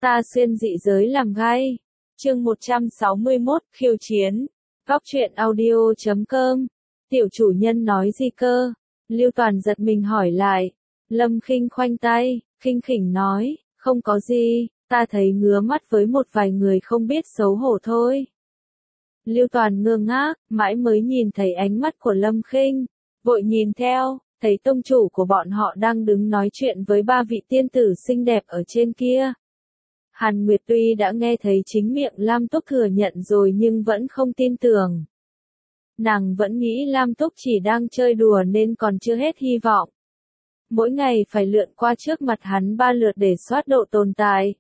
Ta xuyên dị giới làm gay. Chương 161, khiêu chiến. Góc truyện audio.com. Tiểu chủ nhân nói gì cơ? Lưu Toàn giật mình hỏi lại. Lâm Khinh khoanh tay, khinh khỉnh nói, không có gì, ta thấy ngứa mắt với một vài người không biết xấu hổ thôi. Lưu Toàn ngơ ngác, mãi mới nhìn thấy ánh mắt của Lâm Khinh, vội nhìn theo, thấy tông chủ của bọn họ đang đứng nói chuyện với ba vị tiên tử xinh đẹp ở trên kia. Hàn Nguyệt tuy đã nghe thấy chính miệng Lam Túc thừa nhận rồi nhưng vẫn không tin tưởng. Nàng vẫn nghĩ Lam Túc chỉ đang chơi đùa nên còn chưa hết hy vọng. Mỗi ngày phải lượn qua trước mặt hắn 3 lượt để soát độ tồn tại.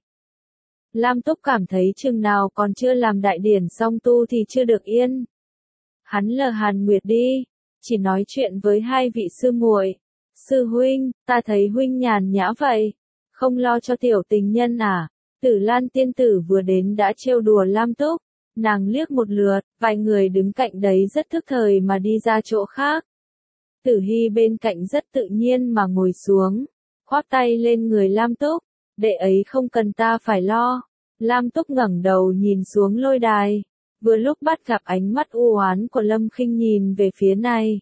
Lam Túc cảm thấy chừng nào còn chưa làm đại điển song tu thì chưa được yên. Hắn lờ Hàn Nguyệt đi, chỉ nói chuyện với hai vị sư muội. Sư huynh, ta thấy huynh nhàn nhã vậy, không lo cho tiểu tình nhân à? Tử Lan tiên tử vừa đến đã trêu đùa Lam Túc, nàng liếc một lượt, vài người đứng cạnh đấy rất thức thời mà đi ra chỗ khác. Tử Hy bên cạnh rất tự nhiên mà ngồi xuống, khoác tay lên người Lam Túc, đệ ấy không cần ta phải lo. Lam Túc ngẩng đầu nhìn xuống lôi đài, vừa lúc bắt gặp ánh mắt u oán của Lâm Khinh nhìn về phía này.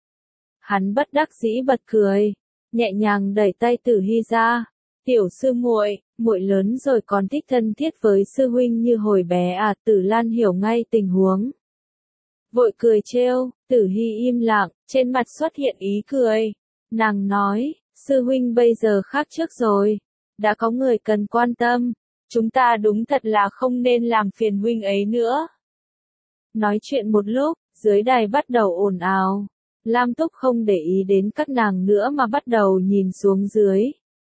Hắn bất đắc dĩ bật cười, nhẹ nhàng đẩy tay Tử Hy ra. Tiểu sư muội, muội lớn rồi còn thích thân thiết với sư huynh như hồi bé à? Tử Lan hiểu ngay tình huống, vội cười trêu. Tử Hy im lặng, trên mặt xuất hiện ý cười. Nàng nói, sư huynh bây giờ khác trước rồi, đã có người cần quan tâm, chúng ta đúng thật là không nên làm phiền huynh ấy nữa. Nói chuyện một lúc, dưới đài bắt đầu ồn ào. Lam Túc không để ý đến các nàng nữa mà bắt đầu nhìn xuống dưới.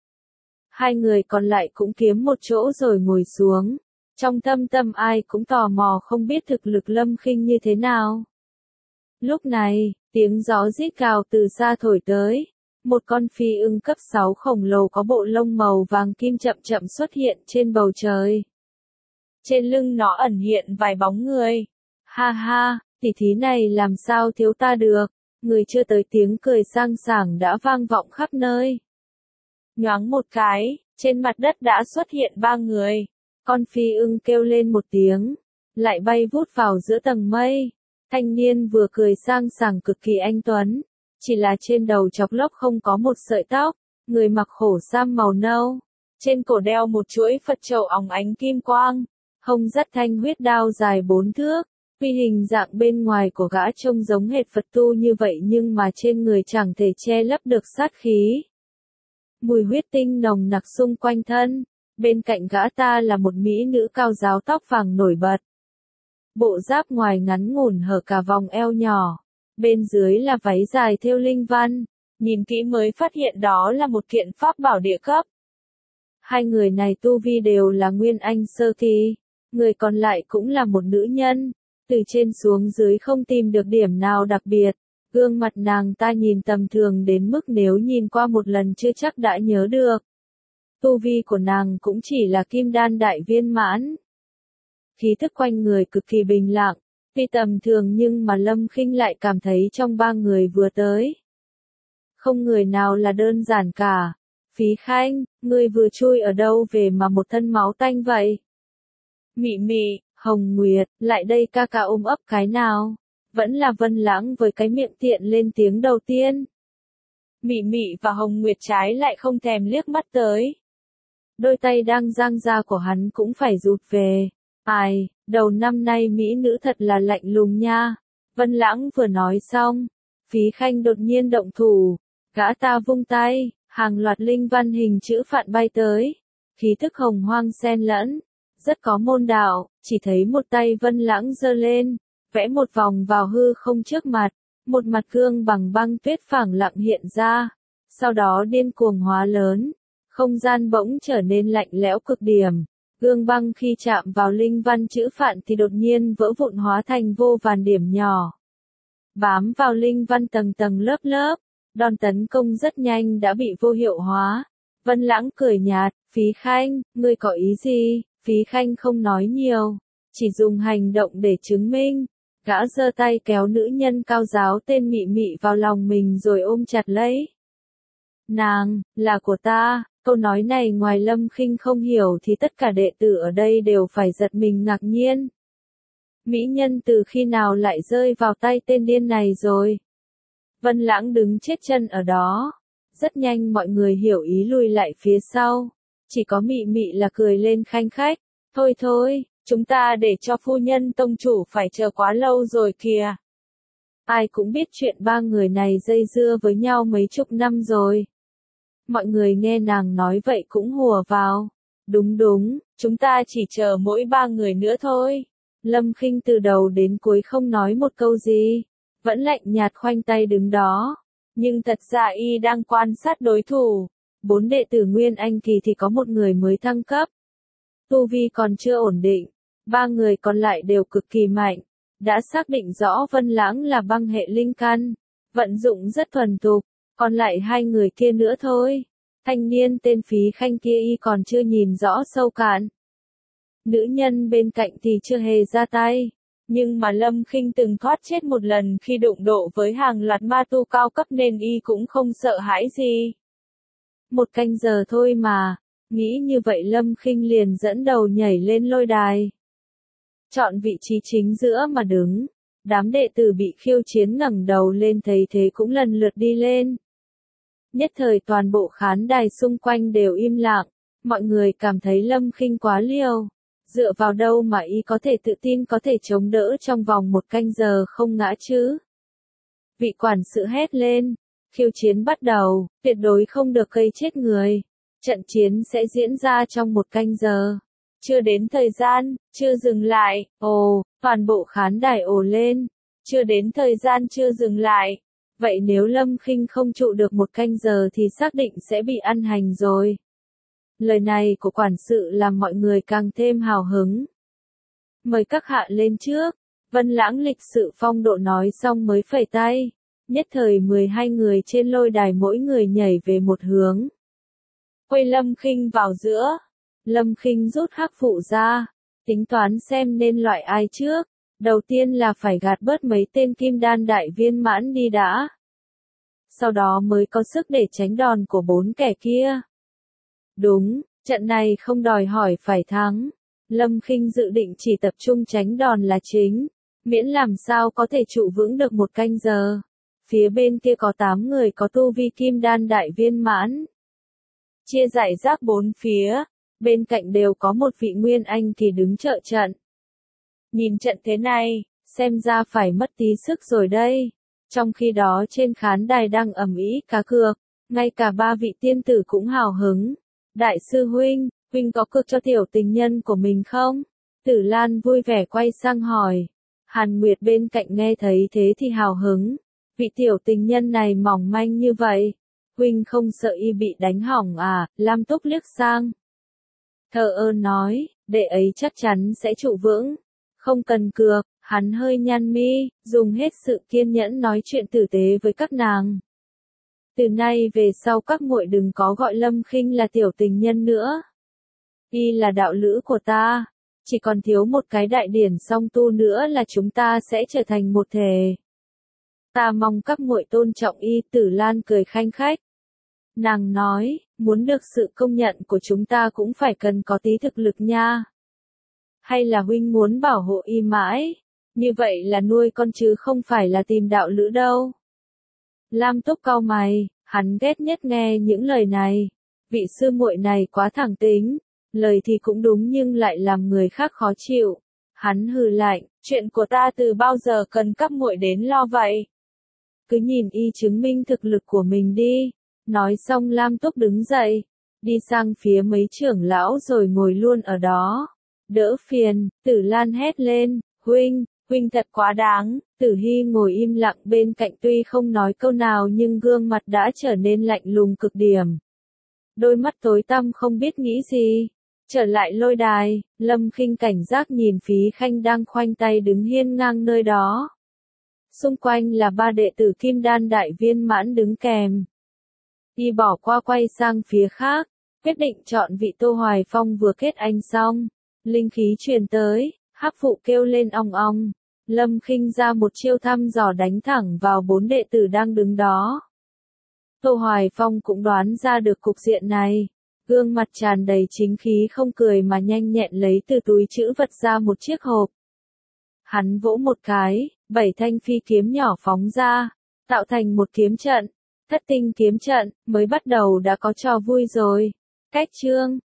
Hai người còn lại cũng kiếm một chỗ rồi ngồi xuống. Trong thâm tâm ai cũng tò mò không biết thực lực Lâm Khinh như thế nào. Lúc này, tiếng gió rít gào từ xa thổi tới. Một con phi ưng cấp 6 khổng lồ có bộ lông màu vàng kim chậm chậm xuất hiện trên bầu trời. Trên lưng nó ẩn hiện vài bóng người. Ha ha, tỷ thí này làm sao thiếu ta được. Người chưa tới tiếng cười sang sảng đã vang vọng khắp nơi. Nhoáng một cái, trên mặt đất đã xuất hiện 3 người. Con phi ưng kêu lên một tiếng, lại bay vút vào giữa tầng mây. Thanh niên vừa cười sang sảng cực kỳ anh tuấn, chỉ là trên đầu chọc lốc không có một sợi tóc, người mặc khổ sam màu nâu, trên cổ đeo một chuỗi Phật trầu óng ánh kim quang, hông dắt thanh huyết đao dài 4 thước. Tuy hình dạng bên ngoài của gã trông giống hệt Phật tu như vậy nhưng mà trên người chẳng thể che lấp được sát khí. Mùi huyết tinh nồng nặc xung quanh thân, bên cạnh gã ta là một mỹ nữ cao ráo tóc vàng nổi bật. Bộ giáp ngoài ngắn ngủn hở cả vòng eo nhỏ, bên dưới là váy dài thêu linh văn, nhìn kỹ mới phát hiện đó là một kiện pháp bảo địa cấp. Hai người này tu vi đều là nguyên anh sơ kỳ, người còn lại cũng là một nữ nhân, từ trên xuống dưới không tìm được điểm nào đặc biệt. Gương mặt nàng ta nhìn tầm thường đến mức nếu nhìn qua một lần chưa chắc đã nhớ được. Tu vi của nàng cũng chỉ là kim đan đại viên mãn. Khí thức quanh người cực kỳ bình lặng, tuy tầm thường nhưng mà Lâm Khinh lại cảm thấy trong 3 người vừa tới, không người nào là đơn giản cả. Phí Khanh, ngươi vừa chui ở đâu về mà một thân máu tanh vậy? Mị Mị, Hồng Nguyệt, lại đây ca ca ôm ấp cái nào? Vẫn là Vân Lãng với cái miệng tiện lên tiếng đầu tiên. Mị Mị và Hồng Nguyệt trái lại không thèm liếc mắt tới. Đôi tay đang dang ra của hắn cũng phải rụt về. Ai, đầu năm nay mỹ nữ thật là lạnh lùng nha. Vân Lãng vừa nói xong, Phí Khanh đột nhiên động thủ. Gã ta vung tay, hàng loạt linh văn hình chữ phạn bay tới. Khí thức hồng hoang xen lẫn, rất có môn đạo, chỉ thấy một tay Vân Lãng giơ lên, vẽ một vòng vào hư không trước mặt, một mặt gương bằng băng tuyết phẳng lặng hiện ra, sau đó điên cuồng hóa lớn, không gian bỗng trở nên lạnh lẽo cực điểm, gương băng khi chạm vào linh văn chữ phạn thì đột nhiên vỡ vụn hóa thành vô vàn điểm nhỏ, bám vào linh văn tầng tầng lớp lớp, đòn tấn công rất nhanh đã bị vô hiệu hóa. Vân Lãng cười nhạt, Phí Khanh, ngươi có ý gì? Phí Khanh không nói nhiều, chỉ dùng hành động để chứng minh. Gã giơ tay kéo nữ nhân cao ráo tên Mị Mị vào lòng mình rồi ôm chặt lấy. Nàng, là của ta. Câu nói này ngoài Lâm Khinh không hiểu thì tất cả đệ tử ở đây đều phải giật mình ngạc nhiên. Mỹ nhân từ khi nào lại rơi vào tay tên điên này rồi? Vân Lãng đứng chết chân ở đó. Rất nhanh mọi người hiểu ý lùi lại phía sau. Chỉ có Mị Mị là cười lên khanh khách. Thôi thôi, chúng ta để cho phu nhân tông chủ phải chờ quá lâu rồi kìa. Ai cũng biết chuyện ba người này dây dưa với nhau mấy chục năm rồi. Mọi người nghe nàng nói vậy cũng hùa vào. Đúng đúng, chúng ta chỉ chờ mỗi ba người nữa thôi. Lâm Khinh từ đầu đến cuối không nói một câu gì. Vẫn lạnh nhạt khoanh tay đứng đó. Nhưng thật ra y đang quan sát đối thủ. 4 đệ tử Nguyên Anh Kỳ thì có một người mới thăng cấp. Tu vi còn chưa ổn định. 3 người còn lại đều cực kỳ mạnh. Đã xác định rõ Vân Lãng là băng hệ linh căn. Vận dụng rất thuần thục. Còn lại 2 người kia nữa thôi. Thanh niên tên Phí Khanh kia y còn chưa nhìn rõ sâu cạn. Nữ nhân bên cạnh thì chưa hề ra tay. Nhưng mà Lâm Khinh từng thoát chết một lần khi đụng độ với hàng loạt ma tu cao cấp nên y cũng không sợ hãi gì. 1 canh giờ thôi mà. Nghĩ như vậy Lâm Khinh liền dẫn đầu nhảy lên lôi đài. Chọn vị trí chính giữa mà đứng. Đám đệ tử bị khiêu chiến ngẩng đầu lên thấy thế cũng lần lượt đi lên. Nhất thời toàn bộ khán đài xung quanh đều im lặng. Mọi người cảm thấy Lâm Khinh quá liều. Dựa vào đâu mà y có thể tự tin có thể chống đỡ trong vòng 1 canh giờ không ngã chứ? Vị quản sự hét lên. Khiêu chiến bắt đầu, tuyệt đối không được gây chết người. Trận chiến sẽ diễn ra trong 1 canh giờ. Chưa đến thời gian, chưa dừng lại, ồ, toàn bộ khán đài ồ lên. Chưa đến thời gian chưa dừng lại. Vậy nếu Lâm Khinh không trụ được 1 canh giờ thì xác định sẽ bị ăn hành rồi. Lời này của quản sự làm mọi người càng thêm hào hứng. Mời các hạ lên trước. Vân Lãng lịch sự phong độ nói xong mới phẩy tay. Nhất thời 12 người trên lôi đài mỗi người nhảy về một hướng. Quay Lâm Khinh vào giữa. Lâm Khinh rút hắc phụ ra. Tính toán xem nên loại ai trước. Đầu tiên là phải gạt bớt mấy tên kim đan đại viên mãn đi đã. Sau đó mới có sức để tránh đòn của 4 kẻ kia. Đúng, trận này không đòi hỏi phải thắng. Lâm Khinh dự định chỉ tập trung tránh đòn là chính. Miễn làm sao có thể trụ vững được 1 canh giờ. Phía bên kia có 8 người có tu vi kim đan đại viên mãn. Chia rải rác 4 phía. Bên cạnh đều có một vị Nguyên Anh thì đứng trợ trận. Nhìn trận thế này, xem ra phải mất tí sức rồi đây. Trong khi đó trên khán đài đang ầm ĩ cá cược. Ngay cả 3 vị tiên tử cũng hào hứng. Đại sư huynh, huynh có cược cho tiểu tình nhân của mình không? Tử Lan vui vẻ quay sang hỏi. Hàn Nguyệt bên cạnh nghe thấy thế thì hào hứng. Vị tiểu tình nhân này mỏng manh như vậy. Huynh không sợ y bị đánh hỏng à? Lam Túc liếc sang. Thờ ơ nói, đệ ấy chắc chắn sẽ trụ vững. Không cần cược, hắn hơi nhăn mi, dùng hết sự kiên nhẫn nói chuyện tử tế với các nàng. Từ nay về sau các muội đừng có gọi Lâm Khinh là tiểu tình nhân nữa. Y là đạo lữ của ta. Chỉ còn thiếu một cái đại điển song tu nữa là chúng ta sẽ trở thành một thể. Ta mong các muội tôn trọng y. Tử Lan cười khanh khách. Nàng nói, muốn được sự công nhận của chúng ta cũng phải cần có tí thực lực nha. Hay là huynh muốn bảo hộ y mãi? Như vậy là nuôi con chứ không phải là tìm đạo lữ đâu. Lam Túc cau mày, hắn ghét nhất nghe những lời này. Vị sư muội này quá thẳng tính. Lời thì cũng đúng nhưng lại làm người khác khó chịu. Hắn hừ lạnh, chuyện của ta từ bao giờ cần các muội đến lo vậy? Cứ nhìn y chứng minh thực lực của mình đi. Nói xong Lam Túc đứng dậy, đi sang phía mấy trưởng lão rồi ngồi luôn ở đó. Đỡ phiền, Tử Lan hét lên, huynh thật quá đáng. Tử Hy ngồi im lặng bên cạnh tuy không nói câu nào nhưng gương mặt đã trở nên lạnh lùng cực điểm. Đôi mắt tối tăm không biết nghĩ gì. Trở lại lôi đài, Lâm Khinh cảnh giác nhìn Phí Khanh đang khoanh tay đứng hiên ngang nơi đó. Xung quanh là 3 đệ tử kim đan đại viên mãn đứng kèm. Y bỏ qua quay sang phía khác, quyết định chọn vị Tô Hoài Phong vừa kết anh xong. Linh khí truyền tới, hắc phụ kêu lên ong ong. Lâm Khinh ra một chiêu thăm dò đánh thẳng vào 4 đệ tử đang đứng đó. Tô Hoài Phong cũng đoán ra được cục diện này. Gương mặt tràn đầy chính khí không cười mà nhanh nhẹn lấy từ túi trữ vật ra một chiếc hộp. Hắn vỗ một cái, 7 thanh phi kiếm nhỏ phóng ra, tạo thành một kiếm trận. Thất tinh kiếm trận, mới bắt đầu đã có trò vui rồi. Cách chương